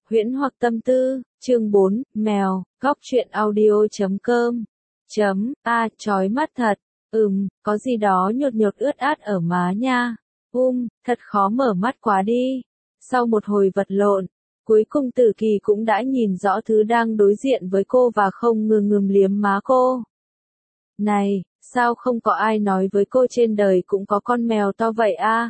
Huyễn hoặc tâm tư, chương 4, mèo, góc truyện audio.com. Chói mắt thật. Có gì đó nhột nhột ướt át ở má nha. Thật khó mở mắt quá đi. Sau một hồi vật lộn, cuối cùng Tử Kỳ cũng đã nhìn rõ thứ đang đối diện với cô và không ngừng liếm má cô. Này, sao không có ai nói với cô trên đời cũng có con mèo to vậy a?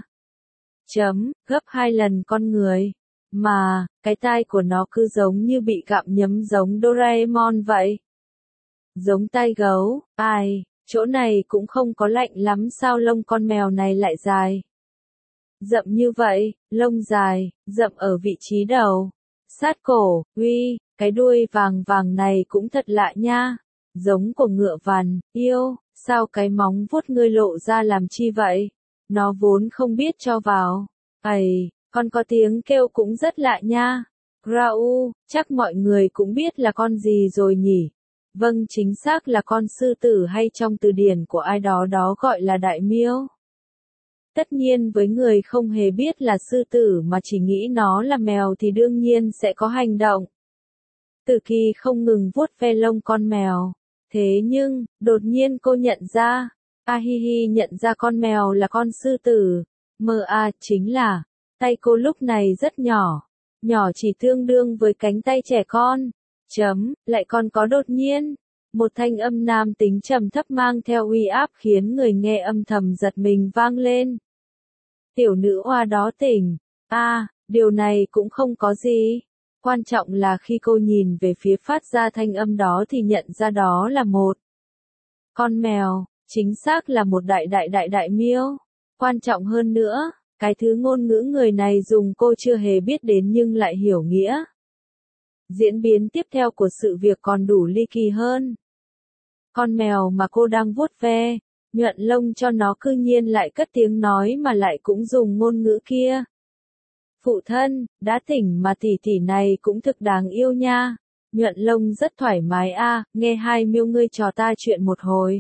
Gấp 2 lần con người. Mà, cái tai của nó cứ giống như bị gặm nhấm giống Doraemon vậy. Giống tai gấu, chỗ này cũng không có lạnh lắm sao lông con mèo này lại dài. Rậm như vậy, lông dài, rậm ở vị trí đầu, sát cổ, cái đuôi vàng vàng này cũng thật lạ nha. Giống của ngựa vằn, sao cái móng vuốt ngươi lộ ra làm chi vậy? Nó vốn không biết cho vào. Con có tiếng kêu cũng rất lạ nha. Grau, chắc mọi người cũng biết là con gì rồi nhỉ? Vâng, chính xác là con sư tử hay trong từ điển của ai đó đó gọi là đại miêu. Tất nhiên với người không hề biết là sư tử mà chỉ nghĩ nó là mèo thì đương nhiên sẽ có hành động. Tử Kỳ không ngừng vuốt ve lông con mèo. Thế nhưng, đột nhiên cô nhận ra, nhận ra con mèo là con sư tử. Chính là, tay cô lúc này rất nhỏ. Nhỏ chỉ tương đương với cánh tay trẻ con. Lại còn có đột nhiên. Một thanh âm nam tính trầm thấp mang theo uy áp khiến người nghe âm thầm giật mình vang lên. Tiểu nữ oa đó tỉnh. Điều này cũng không có gì. Quan trọng là khi cô nhìn về phía phát ra thanh âm đó thì nhận ra đó là một con mèo, chính xác là một đại miêu. Quan trọng hơn nữa, cái thứ ngôn ngữ người này dùng cô chưa hề biết đến nhưng lại hiểu nghĩa. Diễn biến tiếp theo của sự việc còn đủ ly kỳ hơn. Con mèo mà cô đang vuốt ve, nhuận lông cho nó cư nhiên lại cất tiếng nói mà lại cũng dùng ngôn ngữ kia. Phụ thân, đã tỉnh mà tỷ này cũng thực đáng yêu nha. Nhuận lông rất thoải mái nghe hai miêu ngươi trò ta chuyện một hồi.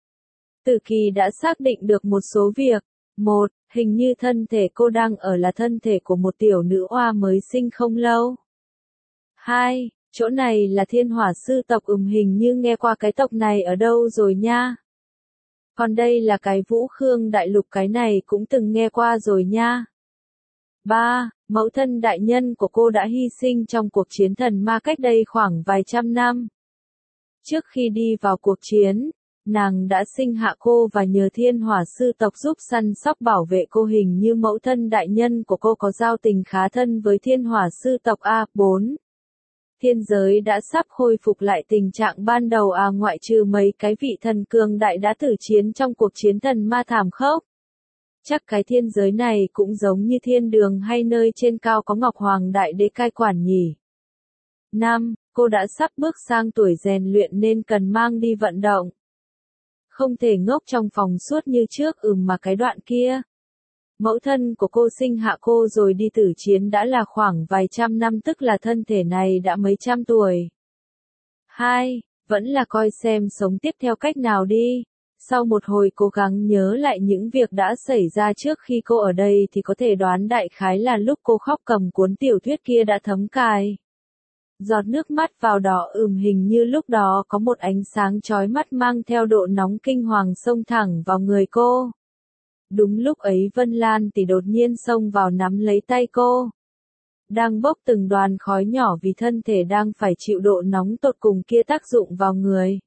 Tử Kỳ đã xác định được một số việc. Một, hình như thân thể cô đang ở là thân thể của một tiểu nữ oa mới sinh không lâu. 2, chỗ này là Thiên Hỏa sư tộc hình như nghe qua cái tộc này ở đâu rồi nha. Còn đây là cái Vũ Khương đại lục cái này cũng từng nghe qua rồi nha. 3. Mẫu thân đại nhân của cô đã hy sinh trong cuộc chiến thần ma cách đây khoảng vài trăm năm. Trước khi đi vào cuộc chiến, nàng đã sinh hạ cô và nhờ Thiên Hỏa sư tộc giúp săn sóc bảo vệ cô hình như mẫu thân đại nhân của cô có giao tình khá thân với Thiên Hỏa sư tộc 4. Thiên giới đã sắp khôi phục lại tình trạng ban đầu ngoại trừ mấy cái vị thần cường đại đã tử chiến trong cuộc chiến thần ma thảm khốc. Chắc cái thiên giới này cũng giống như thiên đường hay nơi trên cao có Ngọc Hoàng Đại Đế cai quản nhỉ. 5. Cô đã sắp bước sang tuổi rèn luyện nên cần mang đi vận động. Không thể ngốc trong phòng suốt như trước mà cái đoạn kia. Mẫu thân của cô sinh hạ cô rồi đi tử chiến đã là khoảng vài trăm năm tức là thân thể này đã mấy trăm tuổi. 2. Vẫn là coi xem sống tiếp theo cách nào đi. Sau một hồi cố gắng nhớ lại những việc đã xảy ra trước khi cô ở đây thì có thể đoán đại khái là lúc cô khóc cầm cuốn tiểu thuyết kia đã thấm cài. Giọt nước mắt vào đỏ hình như lúc đó có một ánh sáng chói mắt mang theo độ nóng kinh hoàng xông thẳng vào người cô. Đúng lúc ấy Vân Lan tỷ đột nhiên xông vào nắm lấy tay cô. Đang bốc từng đoàn khói nhỏ vì thân thể đang phải chịu độ nóng tột cùng kia tác dụng vào người.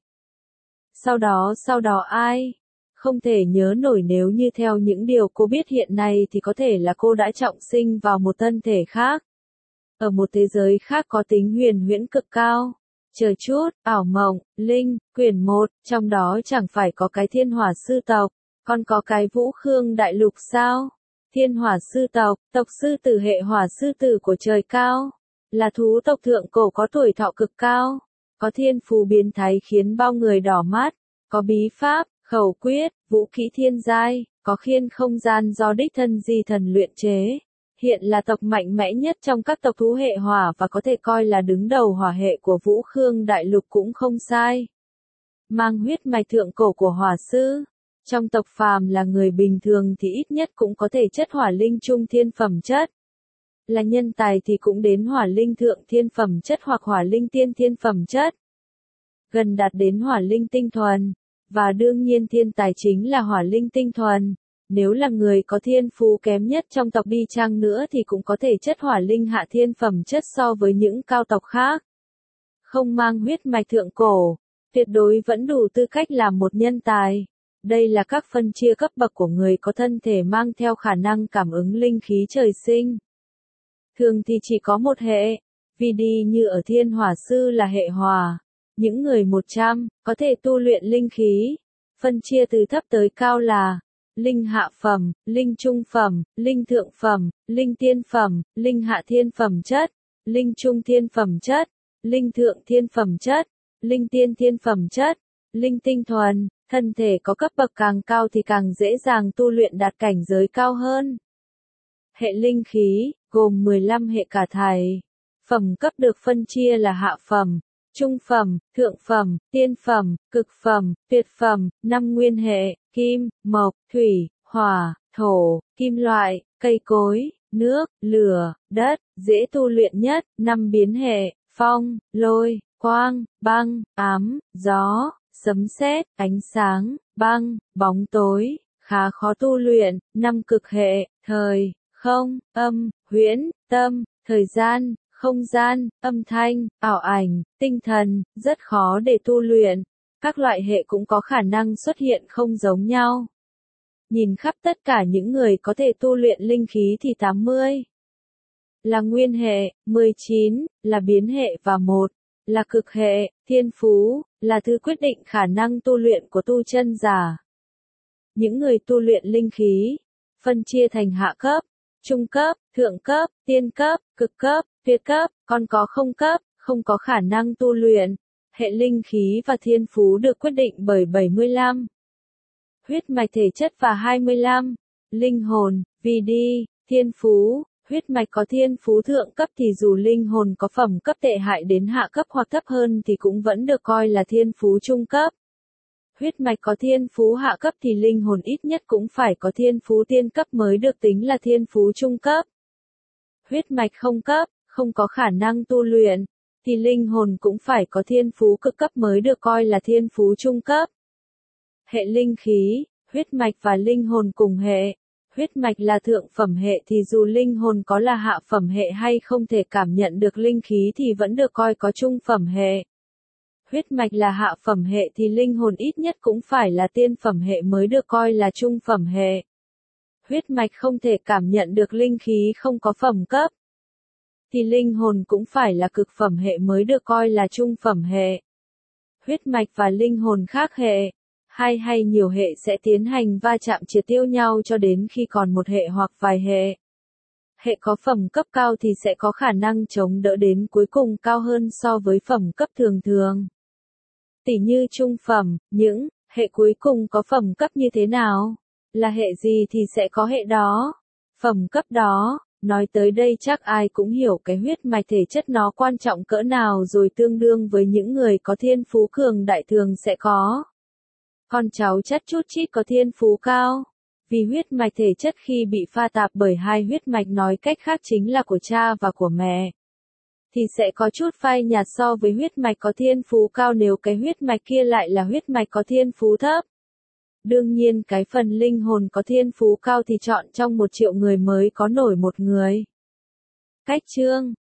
Sau đó ai? Không thể nhớ nổi nếu như theo những điều cô biết hiện nay thì có thể là cô đã trọng sinh vào một thân thể khác. Ở một thế giới khác có tính huyền huyễn cực cao. Chờ chút, ảo mộng, linh, quyển 1, trong đó chẳng phải có cái Thiên Hỏa sư tộc, còn có cái Vũ Khương đại lục sao? Thiên Hỏa sư tộc, tộc sư tử hệ hỏa sư tử của trời cao, là thú tộc thượng cổ có tuổi thọ cực cao, có thiên phú biến thái khiến bao người đỏ mắt, có bí pháp, khẩu quyết, vũ khí thiên giai, có khiên không gian do đích thân di thần luyện chế. Hiện là tộc mạnh mẽ nhất trong các tộc thú hệ hỏa và có thể coi là đứng đầu hỏa hệ của Vũ Khương đại lục cũng không sai. Mang huyết mạch thượng cổ của hỏa sư. Trong tộc phàm là người bình thường thì ít nhất cũng có thể chất hỏa linh trung thiên phẩm chất. là nhân tài thì cũng đến hỏa linh thượng thiên phẩm chất hoặc hỏa linh tiên thiên phẩm chất. Gần đạt đến hỏa linh tinh thuần, và đương nhiên thiên tài chính là hỏa linh tinh thuần. Nếu là người có thiên phú kém nhất trong tộc đi chăng nữa thì cũng có thể chất hỏa linh hạ thiên phẩm chất so với những cao tộc khác. Không mang huyết mạch thượng cổ, tuyệt đối vẫn đủ tư cách làm một nhân tài. Đây là các phân chia cấp bậc của người có thân thể mang theo khả năng cảm ứng linh khí trời sinh. Thường thì chỉ có một hệ, vì đi như ở thiên hỏa sư là hệ hỏa. Những người 100 có thể tu luyện linh khí. Phân chia từ thấp tới cao là linh hạ phẩm, linh trung phẩm, linh thượng phẩm, linh tiên phẩm, linh hạ thiên phẩm chất, linh trung thiên phẩm chất, linh thượng thiên phẩm chất, linh tiên thiên phẩm chất, linh tinh thuần. Thân thể có cấp bậc càng cao thì càng dễ dàng tu luyện đạt cảnh giới cao hơn. Hệ linh khí, gồm 15 hệ cả thảy. Phẩm cấp được phân chia là hạ phẩm, trung phẩm, thượng phẩm, tiên phẩm, cực phẩm, tuyệt phẩm, 5 nguyên hệ, kim, mộc, thủy, hỏa, thổ, kim loại, cây cối, nước, lửa, đất, dễ tu luyện nhất, 5 biến hệ, phong, lôi, quang, băng, ám, gió, sấm sét, ánh sáng, băng, bóng tối, khá khó tu luyện, 5 cực hệ, thời, không, âm, huyễn, tâm, thời gian, không gian, âm thanh, ảo ảnh, tinh thần, rất khó để tu luyện. Các loại hệ cũng có khả năng xuất hiện không giống nhau. Nhìn khắp tất cả những người có thể tu luyện linh khí thì 80 là nguyên hệ, 19 là biến hệ và 1 là cực hệ. Thiên phú là thứ quyết định khả năng tu luyện của tu chân giả. Những người tu luyện linh khí phân chia thành hạ cấp, trung cấp, thượng cấp, tiên cấp, cực cấp, tuyệt cấp, còn có không cấp, không có khả năng tu luyện. Hệ linh khí và thiên phú được quyết định bởi 75 huyết mạch thể chất và 25 linh hồn. Vì đi, thiên phú, huyết mạch có thiên phú thượng cấp thì dù linh hồn có phẩm cấp tệ hại đến hạ cấp hoặc thấp hơn thì cũng vẫn được coi là thiên phú trung cấp. Huyết mạch có thiên phú hạ cấp thì linh hồn ít nhất cũng phải có thiên phú tiên cấp mới được tính là thiên phú trung cấp. Huyết mạch không cấp, không có khả năng tu luyện, thì linh hồn cũng phải có thiên phú cực cấp mới được coi là thiên phú trung cấp. Hệ linh khí, huyết mạch và linh hồn cùng hệ. Huyết mạch là thượng phẩm hệ thì dù linh hồn có là hạ phẩm hệ hay không thể cảm nhận được linh khí thì vẫn được coi có trung phẩm hệ. Huyết mạch là hạ phẩm hệ thì linh hồn ít nhất cũng phải là tiên phẩm hệ mới được coi là trung phẩm hệ. Huyết mạch không thể cảm nhận được linh khí không có phẩm cấp, thì linh hồn cũng phải là cực phẩm hệ mới được coi là trung phẩm hệ. Huyết mạch và linh hồn khác hệ, hai hay nhiều hệ sẽ tiến hành va chạm triệt tiêu nhau cho đến khi còn một hệ hoặc vài hệ. Hệ có phẩm cấp cao thì sẽ có khả năng chống đỡ đến cuối cùng cao hơn so với phẩm cấp thường thường. Tỉ như trung phẩm, những hệ cuối cùng có phẩm cấp như thế nào? Là hệ gì thì sẽ có hệ đó. Phẩm cấp đó, nói tới đây chắc ai cũng hiểu cái huyết mạch thể chất nó quan trọng cỡ nào rồi, tương đương với những người có thiên phú cường đại thường sẽ có. Con cháu chắt chút chít có thiên phú cao. Vì huyết mạch thể chất khi bị pha tạp bởi hai huyết mạch nói cách khác chính là của cha và của mẹ, thì sẽ có chút phai nhạt so với huyết mạch có thiên phú cao nếu cái huyết mạch kia lại là huyết mạch có thiên phú thấp. Đương nhiên cái phần linh hồn có thiên phú cao thì chọn trong 1 triệu người mới có nổi một người. Cách chương